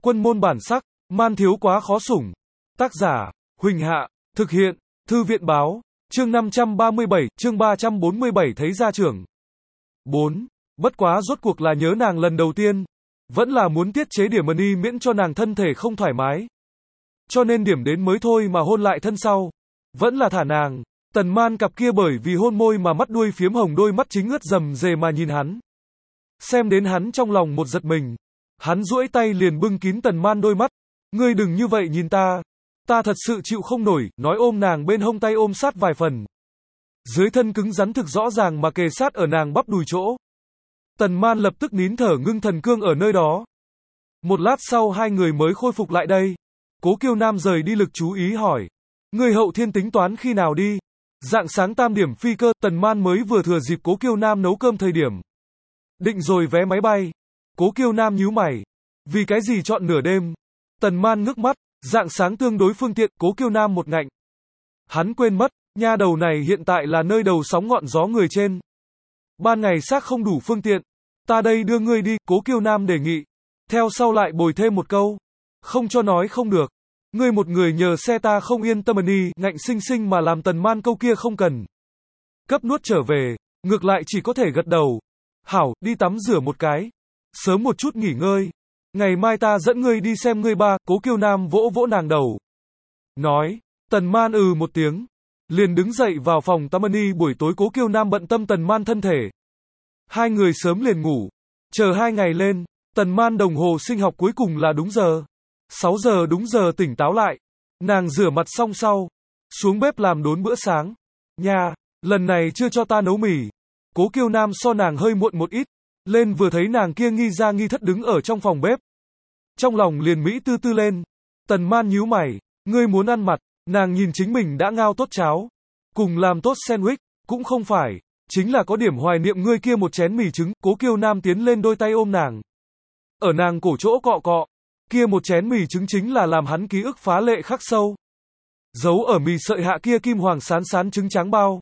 Quân môn bản sắc, man thiếu quá khó sủng. Tác giả, Huỳnh Hạ, thực hiện, Thư viện báo, chương 537, chương 347 thấy gia trưởng. 4. Bất quá rốt cuộc là nhớ nàng lần đầu tiên. Vẫn là muốn tiết chế điểm money miễn cho nàng thân thể không thoải mái. Cho nên điểm đến mới thôi mà hôn lại thân sau. Vẫn là thả nàng. Tần Man cặp kia bởi vì hôn môi mà mắt đuôi phiếm hồng, đôi mắt chính ướt rầm rề mà nhìn hắn. Xem đến hắn trong lòng một giật mình. Hắn duỗi tay liền bưng kín Tần Man đôi mắt. Ngươi đừng như vậy nhìn ta. Ta thật sự chịu không nổi, nói ôm nàng bên hông, tay ôm sát vài phần. Dưới thân cứng rắn thực rõ ràng mà kề sát ở nàng bắp đùi chỗ. Tần Man lập tức nín thở ngưng thần cương ở nơi đó. Một lát sau hai người mới khôi phục lại đây. Cố Kiêu Nam rời đi lực chú ý hỏi. Người hậu thiên tính toán khi nào đi? Rạng sáng tam điểm phi cơ. Tần Man mới vừa thừa dịp Cố Kiêu Nam nấu cơm thời điểm. Định rồi vé máy bay. Cố Kiêu Nam nhíu mày. Vì cái gì chọn nửa đêm? Tần Man ngước mắt. Rạng sáng tương đối phương tiện. Cố Kiêu Nam một ngạnh. Hắn quên mất, nha đầu này hiện tại là nơi đầu sóng ngọn gió người trên. Ban ngày xác không đủ phương tiện. Ta đây đưa ngươi đi, Cố Kiêu Nam đề nghị. Theo sau lại bồi thêm một câu. Không cho nói không được. Ngươi một người nhờ xe ta không yên tâm đi, ngạnh sinh sinh mà làm Tần Man câu kia không cần. Cấp nuốt trở về, ngược lại chỉ có thể gật đầu. Hảo, đi tắm rửa một cái. Sớm một chút nghỉ ngơi. Ngày mai ta dẫn ngươi đi xem ngươi ba. Cố Kiêu Nam vỗ vỗ nàng đầu. Nói, Tần Man một tiếng. Liền đứng dậy vào phòng tắm đi. Buổi tối Cố Kiêu Nam bận tâm Tần Man thân thể. Hai người sớm liền ngủ. Chờ 2 ngày lên, Tần Man đồng hồ sinh học cuối cùng là đúng giờ. 6 giờ đúng giờ tỉnh táo lại. Nàng rửa mặt xong sau. Xuống bếp làm đốn bữa sáng. Nha, lần này chưa cho ta nấu mì. Cố Kiêu Nam so nàng hơi muộn một ít. Lên vừa thấy nàng kia nghi ra nghi thất đứng ở trong phòng bếp. Trong lòng liền mỹ tư tư lên. Tần Man nhíu mày. Ngươi muốn ăn mặt. Nàng nhìn chính mình đã ngao tốt cháo. Cùng làm tốt sandwich. Cũng không phải. Chính là có điểm hoài niệm ngươi kia một chén mì trứng. Cố Kiêu Nam tiến lên đôi tay ôm nàng. Ở nàng cổ chỗ cọ cọ. Kia một chén mì trứng chính là làm hắn ký ức phá lệ khắc sâu. Giấu ở mì sợi hạ kia kim hoàng sán sán trứng trắng bao.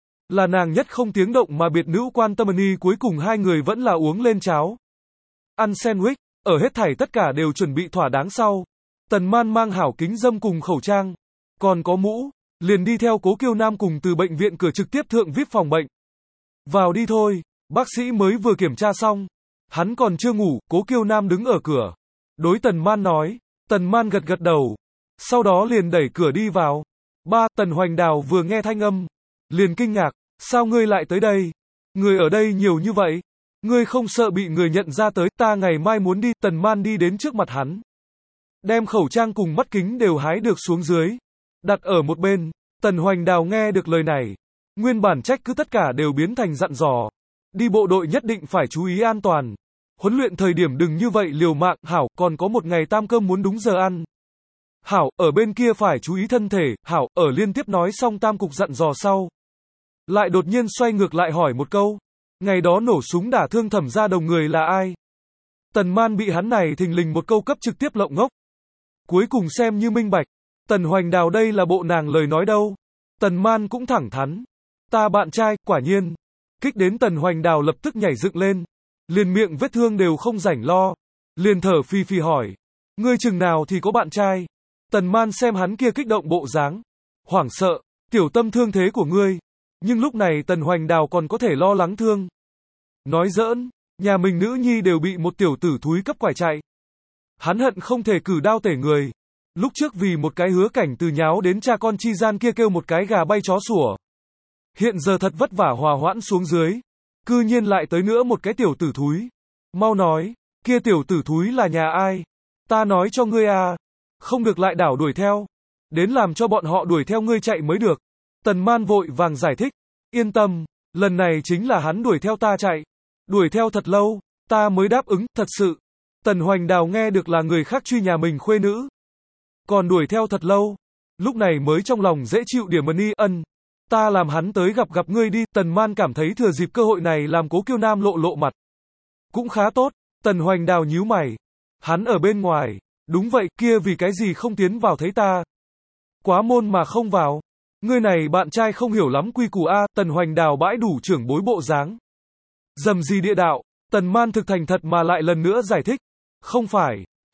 Là nàng nhất không tiếng động mà biệt nữ quan tâm ni. Cuối cùng hai người vẫn là uống lên cháo. Ăn sandwich. Ở hết thảy tất cả đều chuẩn bị thỏa đáng sau. Tần Man mang hảo kính dâm cùng khẩu trang. Còn có mũ. Liền đi theo Cố Kiêu Nam cùng từ bệnh viện cửa trực tiếp thượng VIP phòng bệnh. Vào đi thôi. Bác sĩ mới vừa kiểm tra xong. Hắn còn chưa ngủ. Cố Kiêu Nam đứng ở cửa. Đối Tần Man nói. Tần Man gật gật đầu. Sau đó liền đẩy cửa đi vào. Tần Hoành Đào vừa nghe thanh âm. Liền kinh ngạc. Sao ngươi lại tới đây? Người ở đây nhiều như vậy. Ngươi không sợ bị người nhận ra tới. Ta ngày mai muốn đi. Tần Man đi đến trước mặt hắn. Đem khẩu trang cùng mắt kính đều hái được xuống dưới. Đặt ở một bên. Tần Hoành Đào nghe được lời này. Nguyên bản trách cứ tất cả đều biến thành dặn dò. Đi bộ đội nhất định phải chú ý an toàn. Huấn luyện thời điểm đừng như vậy liều mạng. Hảo, còn có một ngày tam cơm muốn đúng giờ ăn. Hảo, ở bên kia phải chú ý thân thể. Hảo, ở liên tiếp nói xong tam cục dặn dò sau. Lại đột nhiên xoay ngược lại hỏi một câu. Ngày đó nổ súng đả thương Thẩm Gia Đồng người là ai? Tần Man bị hắn này thình lình một câu cấp trực tiếp lộng ngốc. Cuối cùng xem như minh bạch. Tần Hoành Đào đây là bộ nàng lời nói đâu. Tần Man cũng thẳng thắn. Ta bạn trai, quả nhiên. Kích đến Tần Hoành Đào lập tức nhảy dựng lên. Liền miệng vết thương đều không rảnh lo. Liền thở phì phì hỏi. Ngươi chừng nào thì có bạn trai? Tần Man xem hắn kia kích động bộ dáng. Hoảng sợ, tiểu tâm thương thế của ngươi. Nhưng lúc này Tần Hoành Đào còn có thể lo lắng thương. Nói giỡn, nhà mình nữ nhi đều bị một tiểu tử thúi cấp quải chạy. Hắn hận không thể cử đao tể người. Lúc trước vì một cái hứa cảnh từ nháo đến cha con chi gian kia kêu một cái gà bay chó sủa. Hiện giờ thật vất vả hòa hoãn xuống dưới. Cư nhiên lại tới nữa một cái tiểu tử thúi. Mau nói, kia tiểu tử thúi là nhà ai? Ta nói cho ngươi à. Không được lại đảo đuổi theo. Đến làm cho bọn họ đuổi theo ngươi chạy mới được. Tần Man vội vàng giải thích. Yên tâm, lần này chính là hắn đuổi theo ta chạy. Đuổi theo thật lâu, ta mới đáp ứng, thật sự. Tần Hoành Đào nghe được là người khác truy nhà mình khuê nữ. Còn đuổi theo thật lâu. Lúc này mới trong lòng dễ chịu điểm ni ân. Ta làm hắn tới gặp ngươi đi. Tần Man cảm thấy thừa dịp cơ hội này làm Cố Kiêu Nam lộ mặt. Cũng khá tốt. Tần Hoành Đào nhíu mày. Hắn ở bên ngoài. Đúng vậy, kia vì cái gì không tiến vào thấy ta? Quá môn mà không vào. Ngươi này bạn trai không hiểu lắm quy củ a. Tần Hoành Đào bãi đủ trưởng bối bộ dáng. Dầm gì địa đạo. Tần Man thực thành thật mà lại lần nữa giải thích. Không phải.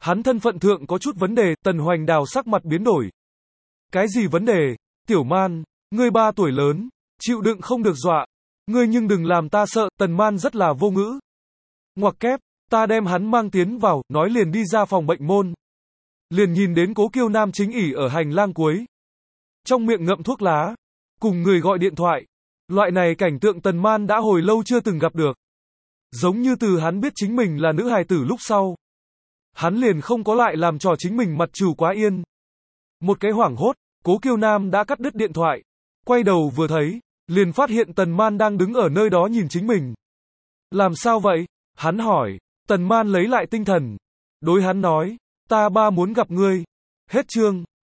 Hắn thân phận thượng có chút vấn đề, Tần Hoành Đào sắc mặt biến đổi. Cái gì vấn đề? Tiểu Man, ngươi 3 tuổi lớn, chịu đựng không được dọa. Ngươi nhưng đừng làm ta sợ, Tần Man rất là vô ngữ. Ngoặc kép, ta đem hắn mang tiến vào, nói liền đi ra phòng bệnh môn. Liền nhìn đến Cố Kiêu Nam chính ỉ ở hành lang cuối. Trong miệng ngậm thuốc lá, cùng người gọi điện thoại. Loại này cảnh tượng Tần Man đã hồi lâu chưa từng gặp được. Giống như từ hắn biết chính mình là nữ hài tử lúc sau. Hắn liền không có lại làm trò chính mình mặt trù quá yên. Một cái hoảng hốt, Cố Kiêu Nam đã cắt đứt điện thoại. Quay đầu vừa thấy, liền phát hiện Tần Man đang đứng ở nơi đó nhìn chính mình. Làm sao vậy? Hắn hỏi. Tần Man lấy lại tinh thần. Đối hắn nói, ta ba muốn gặp ngươi. Hết chương.